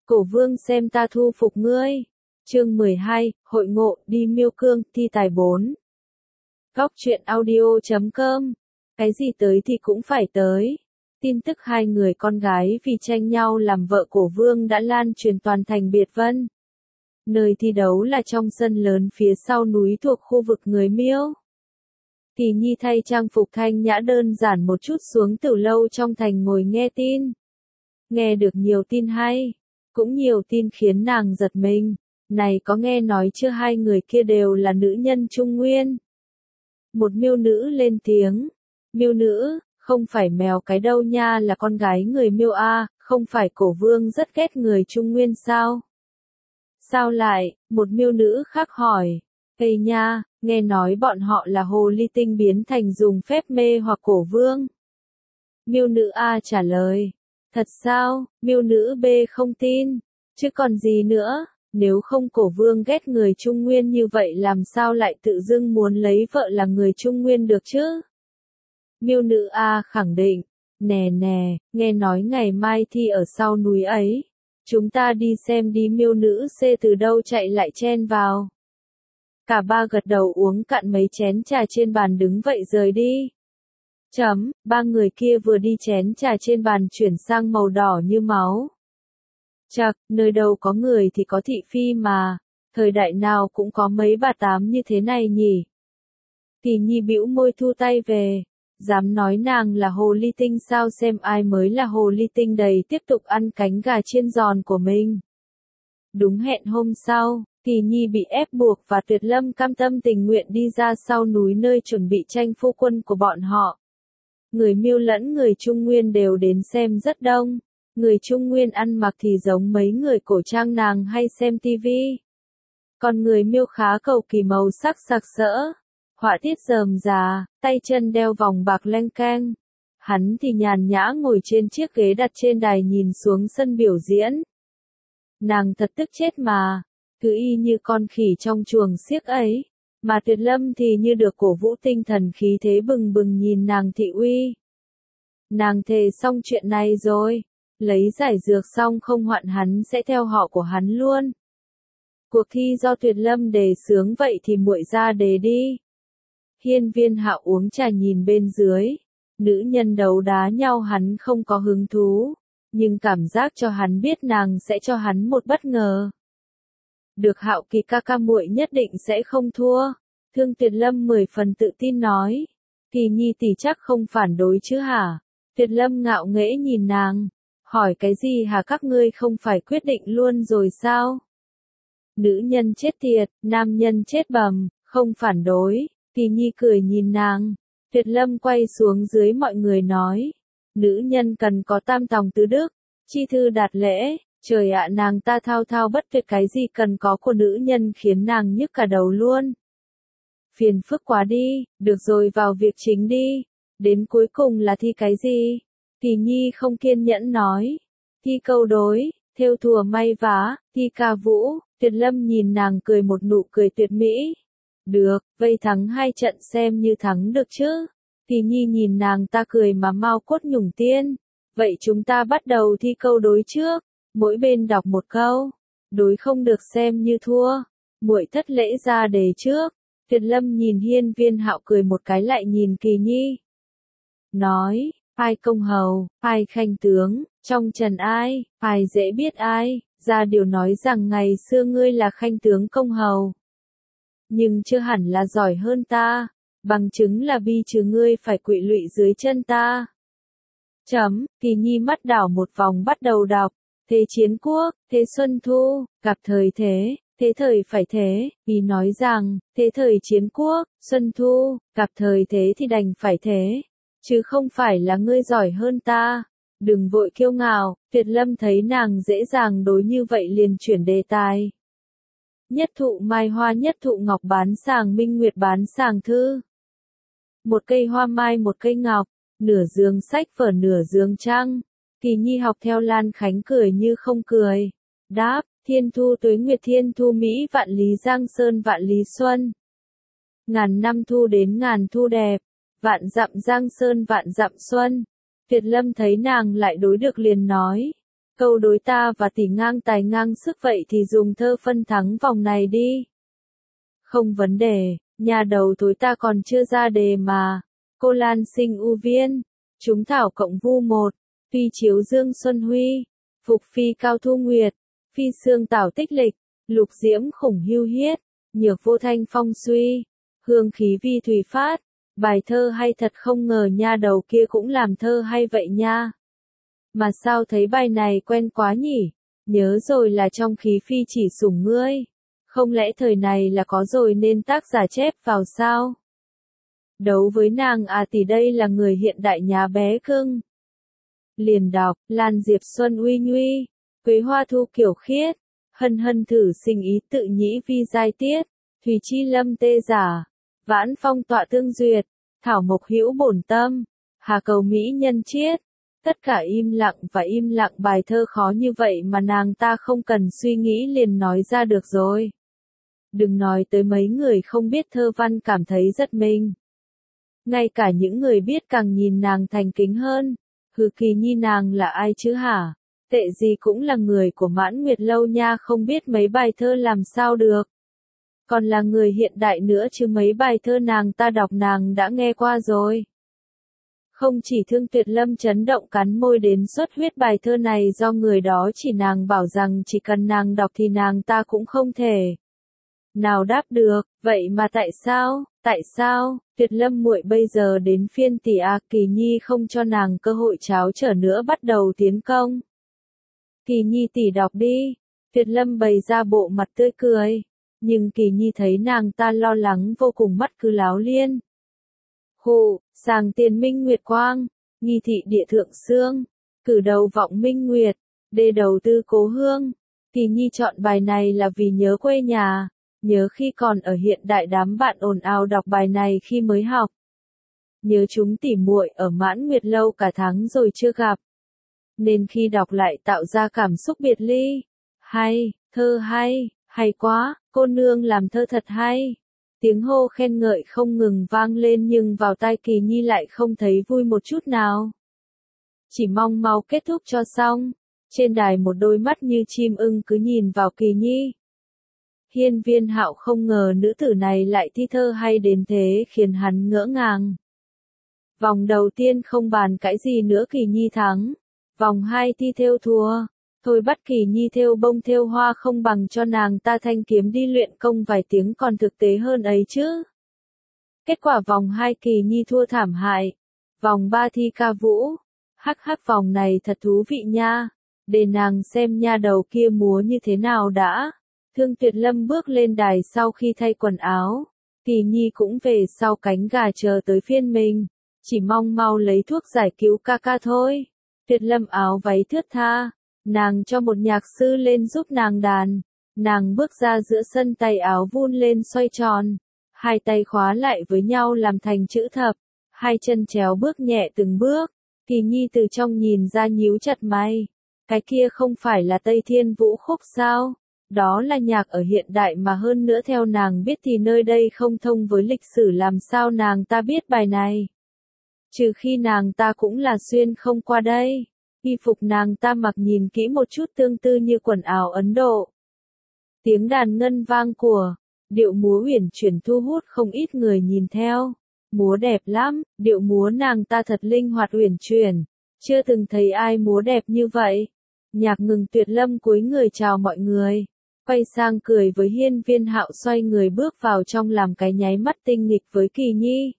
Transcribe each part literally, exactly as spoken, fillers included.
Cổ vương xem ta thu phục ngươi. Chương mười hai, hội ngộ, đi miêu cương, thi tài bốn. Góc truyện audio chấm com. Cái gì tới thì cũng phải tới. Tin tức hai người con gái vì tranh nhau làm vợ cổ vương đã lan truyền toàn thành Biệt Vân. Nơi thi đấu là trong sân lớn phía sau núi thuộc khu vực người Miêu. Kỳ Nhi thay trang phục thanh nhã đơn giản một chút xuống từ lâu trong thành ngồi nghe tin. Nghe được nhiều tin hay, cũng nhiều tin khiến nàng giật mình. Này có nghe nói chưa, hai người kia đều là nữ nhân Trung Nguyên. Một miêu nữ lên tiếng. Miêu nữ, không phải mèo cái đâu nha, là con gái người Miêu a, không phải cổ vương rất ghét người Trung Nguyên sao? Sao lại? Một miêu nữ khác hỏi. Ây nha, nghe nói bọn họ là hồ ly tinh biến thành dùng phép mê hoặc cổ vương. Miêu nữ A trả lời. Thật sao? Miêu nữ B không tin. Chứ còn gì nữa, nếu không cổ vương ghét người Trung Nguyên như vậy làm sao lại tự dưng muốn lấy vợ là người Trung Nguyên được chứ? Miêu nữ A khẳng định. Nè nè, nghe nói ngày mai thi ở sau núi ấy. Chúng ta đi xem đi. Miêu nữ C từ đâu chạy lại chen vào. Cả ba gật đầu uống cạn mấy chén trà trên bàn đứng vậy rời đi. Chấm, ba người kia vừa đi chén trà trên bàn chuyển sang màu đỏ như máu. Chậc, nơi đâu có người thì có thị phi mà, thời đại nào cũng có mấy bà tám như thế này nhỉ. Kỳ Nhi bĩu môi thu tay về, dám nói nàng là hồ ly tinh sao, xem ai mới là hồ ly tinh đầy, tiếp tục ăn cánh gà chiên giòn của mình. Đúng hẹn hôm sau, Kỳ Nhi bị ép buộc và Tuyệt Lâm cam tâm tình nguyện đi ra sau núi nơi chuẩn bị tranh phu quân của bọn họ. Người Miêu lẫn người Trung Nguyên đều đến xem rất đông. Người Trung Nguyên ăn mặc thì giống mấy người cổ trang nàng hay xem tivi. Còn người Miêu khá cầu kỳ, màu sắc sặc sỡ, họa tiết rườm rà, tay chân đeo vòng bạc leng keng. Hắn thì nhàn nhã ngồi trên chiếc ghế đặt trên đài nhìn xuống sân biểu diễn. Nàng thật tức chết mà, cứ y như con khỉ trong chuồng xiếc ấy, mà Tuyệt Lâm thì như được cổ vũ tinh thần, khí thế bừng bừng nhìn nàng thị uy. Nàng thề xong chuyện này rồi, lấy giải dược xong không hoạn hắn sẽ theo họ của hắn luôn. Cuộc thi do Tuyệt Lâm đề xướng, vậy thì muội ra đề đi. Hiên Viên Hạo uống trà nhìn bên dưới, nữ nhân đấu đá nhau hắn không có hứng thú, nhưng cảm giác cho hắn biết nàng sẽ cho hắn một bất ngờ. Được Hạo Kỳ ca ca, muội nhất định sẽ không thua. Thương Tuyệt Lâm mười phần tự tin nói. Kỳ Nhi tỷ chắc không phản đối chứ hả? Tuyệt Lâm ngạo nghễ nhìn nàng. Hỏi cái gì hả, các ngươi không phải quyết định luôn rồi sao? Nữ nhân chết tiệt, nam nhân chết bầm, không phản đối. Kỳ Nhi cười nhìn nàng. Tuyệt Lâm quay xuống dưới mọi người nói. Nữ nhân cần có tam tòng tứ đức, chi thư đạt lễ. Trời ạ, nàng ta thao thao bất tuyệt, cái gì cần có của nữ nhân khiến nàng nhức cả đầu luôn. Phiền phức quá đi, được rồi vào việc chính đi. Đến cuối cùng là thi cái gì? Kỳ Nhi không kiên nhẫn nói. Thi câu đối, thêu thùa may vá, thi ca vũ. Tuyệt Lâm nhìn nàng cười một nụ cười tuyệt mỹ. Được, vây thắng hai trận xem như thắng được chứ. Kỳ Nhi nhìn nàng ta cười mà mau cốt nhủng tiên. Vậy chúng ta bắt đầu thi câu đối trước. Mỗi bên đọc một câu, đối không được xem như thua. Muội thất lễ ra đề trước. Tuyệt Lâm nhìn Hiên Viên Hạo cười một cái lại nhìn Kỳ Nhi. Nói, ai công hầu, ai khanh tướng, trong trần ai, ai dễ biết ai, ra điều nói rằng ngày xưa ngươi là khanh tướng công hầu. Nhưng chưa hẳn là giỏi hơn ta, bằng chứng là bi trừ ngươi phải quỵ lụy dưới chân ta. Chấm, Kỳ Nhi mắt đảo một vòng bắt đầu đọc. Thế chiến quốc, thế xuân thu, gặp thời thế, thế thời phải thế, ý nói rằng, thế thời chiến quốc, xuân thu, gặp thời thế thì đành phải thế, chứ không phải là ngươi giỏi hơn ta. Đừng vội kiêu ngạo. Tuyệt Lâm thấy nàng dễ dàng đối như vậy liền chuyển đề tài. Nhất thụ mai hoa, nhất thụ ngọc bán sàng minh nguyệt bán sàng thư. Một cây hoa mai một cây ngọc, nửa giường sách vở nửa giường trăng. Kỳ Nhi học theo Lan Khánh cười như không cười. Đáp, thiên thu tuế nguyệt, thiên thu Mỹ vạn lý giang sơn vạn lý xuân. Ngàn năm thu đến ngàn thu đẹp, vạn dặm giang sơn vạn dặm xuân. Tuyệt Lâm thấy nàng lại đối được liền nói. Câu đối ta và tỷ ngang tài ngang sức vậy thì dùng thơ phân thắng vòng này đi. Không vấn đề, nhà đầu tối ta còn chưa ra đề mà. Cô Lan sinh u viên, chúng thảo cộng vu một, phi chiếu dương xuân huy, phục phi cao thu nguyệt, phi xương tảo tích lịch, lục diễm khủng hưu hiết, nhược vô thanh phong suy, hương khí vi thủy phát. Bài thơ hay thật, không ngờ nha đầu kia cũng làm thơ hay vậy nha. Mà sao thấy bài này quen quá nhỉ? Nhớ rồi, là trong khí phi chỉ sủng ngươi. Không lẽ thời này là có rồi nên tác giả chép vào sao? Đấu với nàng à, tỷ đây là người hiện đại nhá bé cưng. Liền đọc, Lan Diệp Xuân uy nguy, Quế Hoa Thu kiểu khiết, hân hân thử sinh ý tự nhĩ vi giai tiết, Thùy Chi Lâm tê giả, Vãn Phong tọa tương duyệt, Thảo Mộc hữu bổn tâm, Hà cầu mỹ nhân chiết. Tất cả im lặng và im lặng, bài thơ khó như vậy mà nàng ta không cần suy nghĩ liền nói ra được rồi. Đừng nói tới mấy người không biết thơ văn cảm thấy rất mình. Ngay cả những người biết càng nhìn nàng thành kính hơn. Hừ, Kỳ Nhi nàng là ai chứ hả? Tệ gì cũng là người của Mãn Nguyệt Lâu nha, không biết mấy bài thơ làm sao được. Còn là người hiện đại nữa chứ, mấy bài thơ nàng ta đọc nàng đã nghe qua rồi. Không chỉ Thương Tuyệt Lâm chấn động cắn môi đến xuất huyết, bài thơ này do người đó chỉ nàng bảo rằng chỉ cần nàng đọc thì nàng ta cũng không thể nào đáp được. Vậy mà tại sao, tại sao, Tuyệt Lâm muội bây giờ đến phiên tỷ à? Kỳ Nhi không cho nàng cơ hội cháo trở nữa, bắt đầu tiến công. Kỳ Nhi tỷ đọc đi. Tuyệt Lâm bày ra bộ mặt tươi cười. Nhưng Kỳ Nhi thấy nàng ta lo lắng vô cùng, mắt cứ láo liên. Hù, sàng tiền minh nguyệt quang, nghi thị địa thượng xương, cử đầu vọng minh nguyệt, đê đầu tư cố hương. Kỳ Nhi chọn bài này là vì nhớ quê nhà, nhớ khi còn ở hiện đại đám bạn ồn ào đọc bài này khi mới học. Nhớ chúng tỉ muội ở Mãn Nguyệt Lâu cả tháng rồi chưa gặp. Nên khi đọc lại tạo ra cảm xúc biệt ly. Hay, thơ hay, hay quá, cô nương làm thơ thật hay. Tiếng hô khen ngợi không ngừng vang lên nhưng vào tai Kỳ Nhi lại không thấy vui một chút nào. Chỉ mong mau kết thúc cho xong. Trên đài một đôi mắt như chim ưng cứ nhìn vào Kỳ Nhi. Hiên Viên Hạo không ngờ nữ tử này lại thi thơ hay đến thế, khiến hắn ngỡ ngàng. Vòng đầu tiên không bàn cãi gì nữa, Kỳ Nhi thắng. Vòng hai thi thêu thua. Thôi bắt Kỳ Nhi thêu bông thêu hoa không bằng cho nàng ta thanh kiếm đi luyện công vài tiếng còn thực tế hơn ấy chứ. Kết quả vòng hai Kỳ Nhi thua thảm hại. Vòng ba thi ca vũ. Hắc hắc, vòng này thật thú vị nha. Để nàng xem nha đầu kia múa như thế nào đã. Thương Tuyệt Lâm bước lên đài sau khi thay quần áo. Kỳ Nhi cũng về sau cánh gà chờ tới phiên mình. Chỉ mong mau lấy thuốc giải cứu ca ca thôi. Tuyệt Lâm áo váy thướt tha. Nàng cho một nhạc sư lên giúp nàng đàn. Nàng bước ra giữa sân, tay áo vun lên xoay tròn. Hai tay khóa lại với nhau làm thành chữ thập. Hai chân chéo bước nhẹ từng bước. Kỳ Nhi từ trong nhìn ra nhíu chặt mày. Cái kia không phải là Tây Thiên Vũ Khúc sao? Đó là nhạc ở hiện đại mà, hơn nữa theo nàng biết thì nơi đây không thông với lịch sử, làm sao nàng ta biết bài này? Trừ khi nàng ta cũng là xuyên không qua đây. Y phục nàng ta mặc nhìn kỹ một chút tương tự như quần áo Ấn Độ. Tiếng đàn ngân vang của, điệu múa uyển chuyển thu hút không ít người nhìn theo. Múa đẹp lắm, điệu múa nàng ta thật linh hoạt uyển chuyển. Chưa từng thấy ai múa đẹp như vậy. Nhạc ngừng, Tuyệt Lâm cúi người chào mọi người. Quay sang cười với Hiên Viên Hạo, xoay người bước vào trong làm cái nháy mắt tinh nghịch với Kỳ Nhi.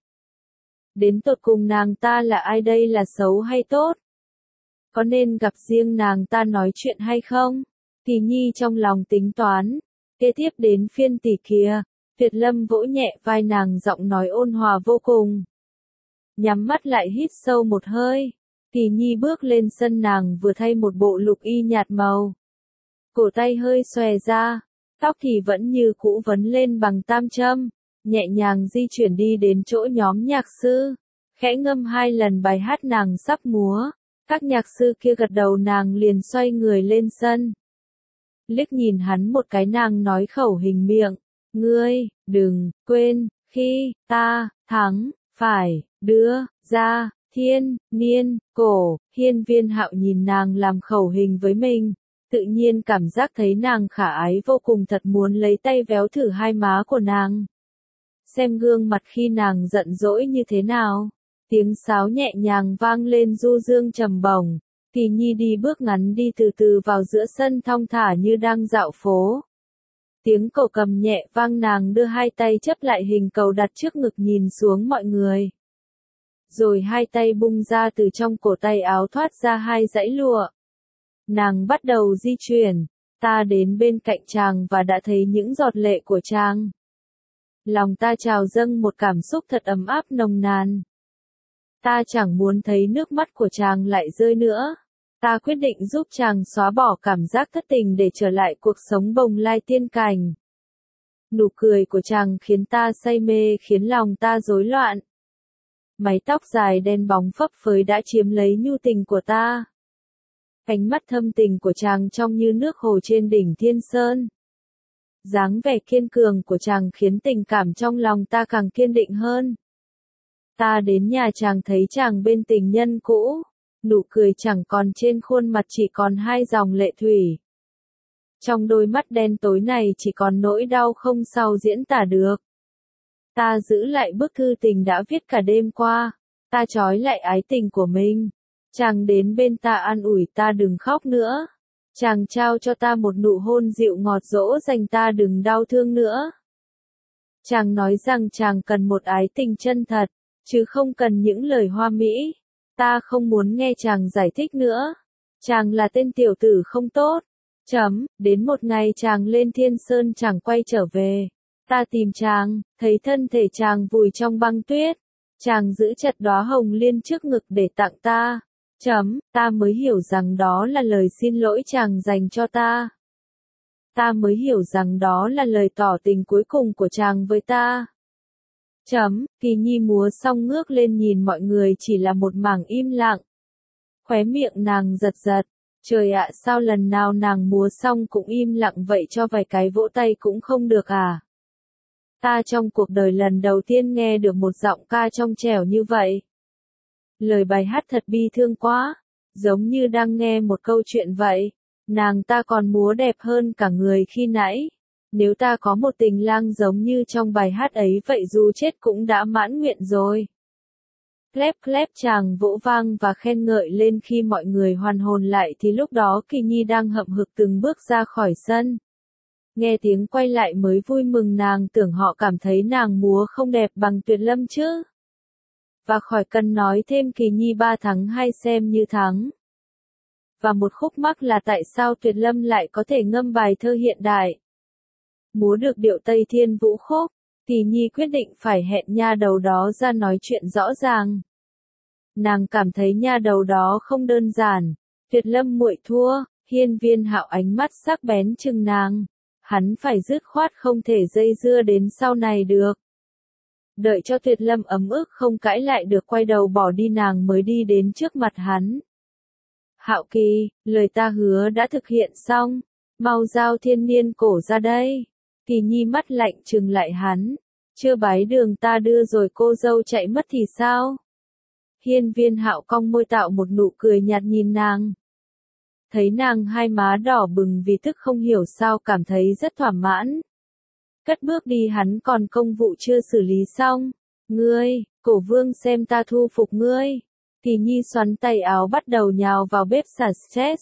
Đến tột cùng nàng ta là ai đây, là xấu hay tốt? Có nên gặp riêng nàng ta nói chuyện hay không? Kỳ Nhi trong lòng tính toán. Kế tiếp đến phiên tỷ kia. Tuyệt Lâm vỗ nhẹ vai nàng, giọng nói ôn hòa vô cùng. Nhắm mắt lại hít sâu một hơi. Kỳ Nhi bước lên sân, nàng vừa thay một bộ lục y nhạt màu. Cổ tay hơi xòe ra. Tóc thì vẫn như cũ vấn lên bằng tam châm. Nhẹ nhàng di chuyển đi đến chỗ nhóm nhạc sư. Khẽ ngâm hai lần bài hát nàng sắp múa. Các nhạc sư kia gật đầu, nàng liền xoay người lên sân. Liếc nhìn hắn một cái, nàng nói khẩu hình miệng. Ngươi, đừng, quên, khi, ta, thắng, phải, đưa, ra, Thiên, niên, cổ, Hiên Viên Hạo nhìn nàng làm khẩu hình với mình, tự nhiên cảm giác thấy nàng khả ái vô cùng, thật muốn lấy tay véo thử hai má của nàng. Xem gương mặt khi nàng giận dỗi như thế nào. Tiếng sáo nhẹ nhàng vang lên du dương trầm bổng. Kỳ Nhi đi bước ngắn đi từ từ vào giữa sân thong thả như đang dạo phố. Tiếng cầu cầm nhẹ vang, nàng đưa hai tay chấp lại hình cầu đặt trước ngực nhìn xuống mọi người. Rồi hai tay bung ra, từ trong cổ tay áo thoát ra hai dãy lụa. Nàng bắt đầu di chuyển, ta đến bên cạnh chàng và đã thấy những giọt lệ của chàng. Lòng ta trào dâng một cảm xúc thật ấm áp nồng nàn. Ta chẳng muốn thấy nước mắt của chàng lại rơi nữa. Ta quyết định giúp chàng xóa bỏ cảm giác thất tình để trở lại cuộc sống bồng lai tiên cảnh. Nụ cười của chàng khiến ta say mê, khiến lòng ta rối loạn. Mái tóc dài đen bóng phấp phới đã chiếm lấy nhu tình của ta. Ánh mắt thâm tình của chàng trong như nước hồ trên đỉnh Thiên Sơn. Dáng vẻ kiên cường của chàng khiến tình cảm trong lòng ta càng kiên định hơn. Ta đến nhà chàng thấy chàng bên tình nhân cũ. Nụ cười chẳng còn trên khuôn mặt, chỉ còn hai dòng lệ thủy. Trong đôi mắt đen tối này chỉ còn nỗi đau không sao diễn tả được. Ta giữ lại bức thư tình đã viết cả đêm qua. Ta trói lại ái tình của mình. Chàng đến bên ta an ủi ta đừng khóc nữa. Chàng trao cho ta một nụ hôn dịu ngọt dỗ dành ta đừng đau thương nữa. Chàng nói rằng chàng cần một ái tình chân thật, chứ không cần những lời hoa mỹ. Ta không muốn nghe chàng giải thích nữa. Chàng là tên tiểu tử không tốt. Chấm, đến một ngày chàng lên Thiên Sơn chẳng quay trở về. Ta tìm chàng, thấy thân thể chàng vùi trong băng tuyết. Chàng giữ chặt đóa hồng liên trước ngực để tặng ta. Chấm, ta mới hiểu rằng đó là lời xin lỗi chàng dành cho ta. Ta mới hiểu rằng đó là lời tỏ tình cuối cùng của chàng với ta. Chấm, Kỳ Nhi múa xong ngước lên nhìn mọi người, chỉ là một mảng im lặng. Khóe miệng nàng giật giật. Trời ạ, sao lần nào nàng múa xong cũng im lặng vậy, cho vài cái vỗ tay cũng không được à? Ta trong cuộc đời lần đầu tiên nghe được một giọng ca trong trẻo như vậy. Lời bài hát thật bi thương quá, giống như đang nghe một câu chuyện vậy. Nàng ta còn múa đẹp hơn cả người khi nãy. Nếu ta có một tình lang giống như trong bài hát ấy vậy dù chết cũng đã mãn nguyện rồi. Clap clap, chàng vỗ vang và khen ngợi lên. Khi mọi người hoàn hồn lại thì lúc đó Kỳ Nhi đang hậm hực từng bước ra khỏi sân. Nghe tiếng quay lại mới vui mừng, nàng tưởng họ cảm thấy nàng múa không đẹp bằng Tuyệt Lâm chứ. Và khỏi cần nói thêm, Kỳ Nhi ba thắng hai xem như thắng. Và một khúc mắc là tại sao Tuyệt Lâm lại có thể ngâm bài thơ hiện đại, múa được điệu Tây Thiên Vũ Khúc. Kỳ Nhi quyết định phải hẹn nha đầu đó ra nói chuyện rõ ràng. Nàng cảm thấy nha đầu đó không đơn giản. Tuyệt Lâm muội thua. Hiên Viên Hạo ánh mắt sắc bén chừng nàng. Hắn phải dứt khoát, không thể dây dưa đến sau này được. Đợi cho Tuyệt Lâm ấm ức không cãi lại được quay đầu bỏ đi, nàng mới đi đến trước mặt hắn. Hạo Kỳ, lời ta hứa đã thực hiện xong. Mau giao thiên niên cổ ra đây. Kỳ Nhi mắt lạnh trừng lại hắn. Chưa bái đường ta đưa rồi cô dâu chạy mất thì sao? Hiên Viên Hạo cong môi tạo một nụ cười nhạt nhìn nàng. Thấy nàng hai má đỏ bừng vì tức không hiểu sao cảm thấy rất thỏa mãn. Cất bước đi, hắn còn công vụ chưa xử lý xong. Ngươi, Cổ Vương xem ta thu phục ngươi. Kỳ Nhi xoắn tay áo bắt đầu nhào vào bếp xả stress.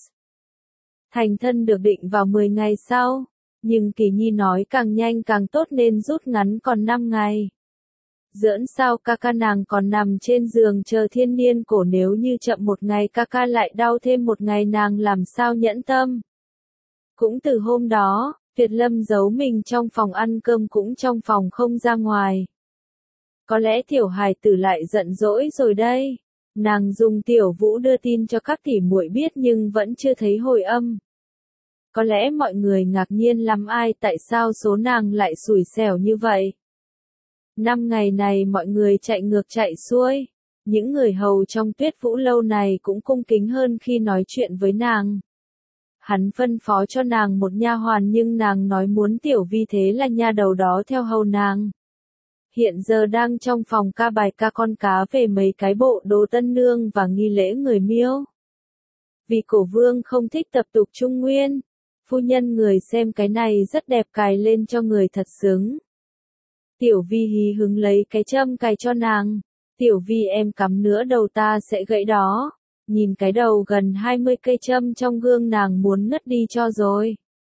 Thành thân được định vào mười ngày sau. Nhưng Kỳ Nhi nói càng nhanh càng tốt nên rút ngắn còn năm ngày. Giỡn sao, ca ca nàng còn nằm trên giường chờ thiên niên cổ, nếu như chậm một ngày ca ca lại đau thêm một ngày, nàng làm sao nhẫn tâm. Cũng từ hôm đó, Tuyệt Lâm giấu mình trong phòng ăn cơm, cũng trong phòng không ra ngoài. Có lẽ tiểu hài tử lại giận dỗi rồi đây. Nàng dùng Tiểu Vũ đưa tin cho các tỉ muội biết nhưng vẫn chưa thấy hồi âm. Có lẽ mọi người ngạc nhiên lắm, ai tại sao số nàng lại xủi xẻo như vậy. Năm ngày này mọi người chạy ngược chạy xuôi. Những người hầu trong Tuyết Vũ lâu này cũng cung kính hơn khi nói chuyện với nàng. Hắn phân phó cho nàng một nha hoàn nhưng nàng nói muốn Tiểu Vi thế là nha đầu đó theo hầu nàng. hiện giờ đang trong phòng ca bài ca con cá về mấy cái bộ đồ tân nương và nghi lễ người Miêu. Vì cổ vương không thích tập tục Trung Nguyên, phu nhân người xem cái này rất đẹp cài lên cho người thật xứng. Tiểu Vi hí hứng lấy cái châm cài cho nàng. Tiểu Vi em cắm nữa đầu ta sẽ gãy đó. Nhìn cái đầu gần hai mươi cây châm trong gương nàng muốn ngất đi cho rồi.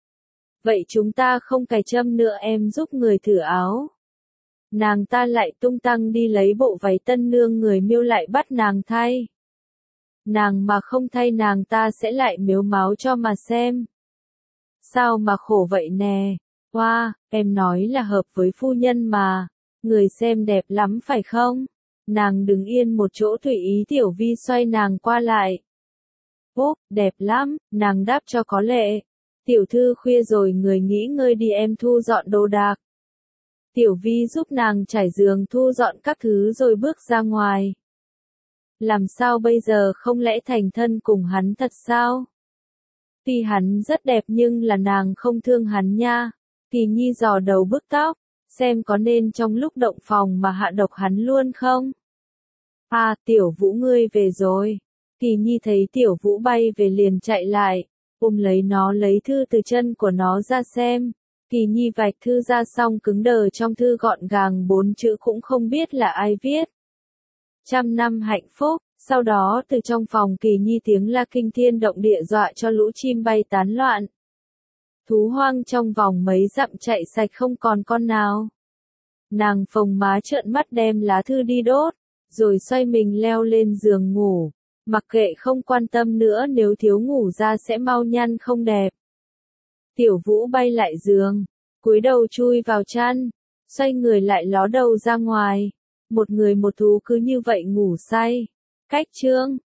Vậy chúng ta không cài châm nữa em giúp người thử áo. Nàng ta lại tung tăng đi lấy bộ váy tân nương người Miêu lại bắt nàng thay. Nàng mà không thay nàng ta sẽ lại mếu máo cho mà xem. Sao mà khổ vậy nè, hoa, wow, em nói là hợp với phu nhân mà, người xem đẹp lắm phải không? Nàng đứng yên một chỗ tùy ý Tiểu Vi xoay nàng qua lại. Ố, đẹp lắm, nàng đáp cho có lệ. Tiểu thư khuya rồi người nghỉ ngơi đi em thu dọn đồ đạc. Tiểu Vi giúp nàng trải giường thu dọn các thứ rồi bước ra ngoài. Làm sao bây giờ không lẽ thành thân cùng hắn thật sao? Tuy hắn rất đẹp nhưng là nàng không thương hắn nha. Kỳ Nhi dò đầu bứt tóc, xem có nên trong lúc động phòng mà hạ độc hắn luôn không? À, Tiểu Vũ ngươi về rồi. Kỳ Nhi thấy Tiểu Vũ bay về liền chạy lại, ôm lấy nó lấy thư từ chân của nó ra xem. Kỳ Nhi vạch thư ra xong cứng đờ trong thư gọn gàng bốn chữ cũng không biết là ai viết. Trăm năm hạnh phúc. Sau đó từ trong phòng Kỳ Nhi tiếng la kinh thiên động địa dọa cho lũ chim bay tán loạn. Thú hoang trong vòng mấy dặm chạy sạch không còn con nào. Nàng phồng má trợn mắt đem lá thư đi đốt, rồi xoay mình leo lên giường ngủ, mặc kệ không quan tâm nữa nếu thiếu ngủ ra sẽ mau nhăn không đẹp. Tiểu Vũ bay lại giường, cúi đầu chui vào chăn, xoay người lại ló đầu ra ngoài. Một người một thú cứ như vậy ngủ say. Cách chương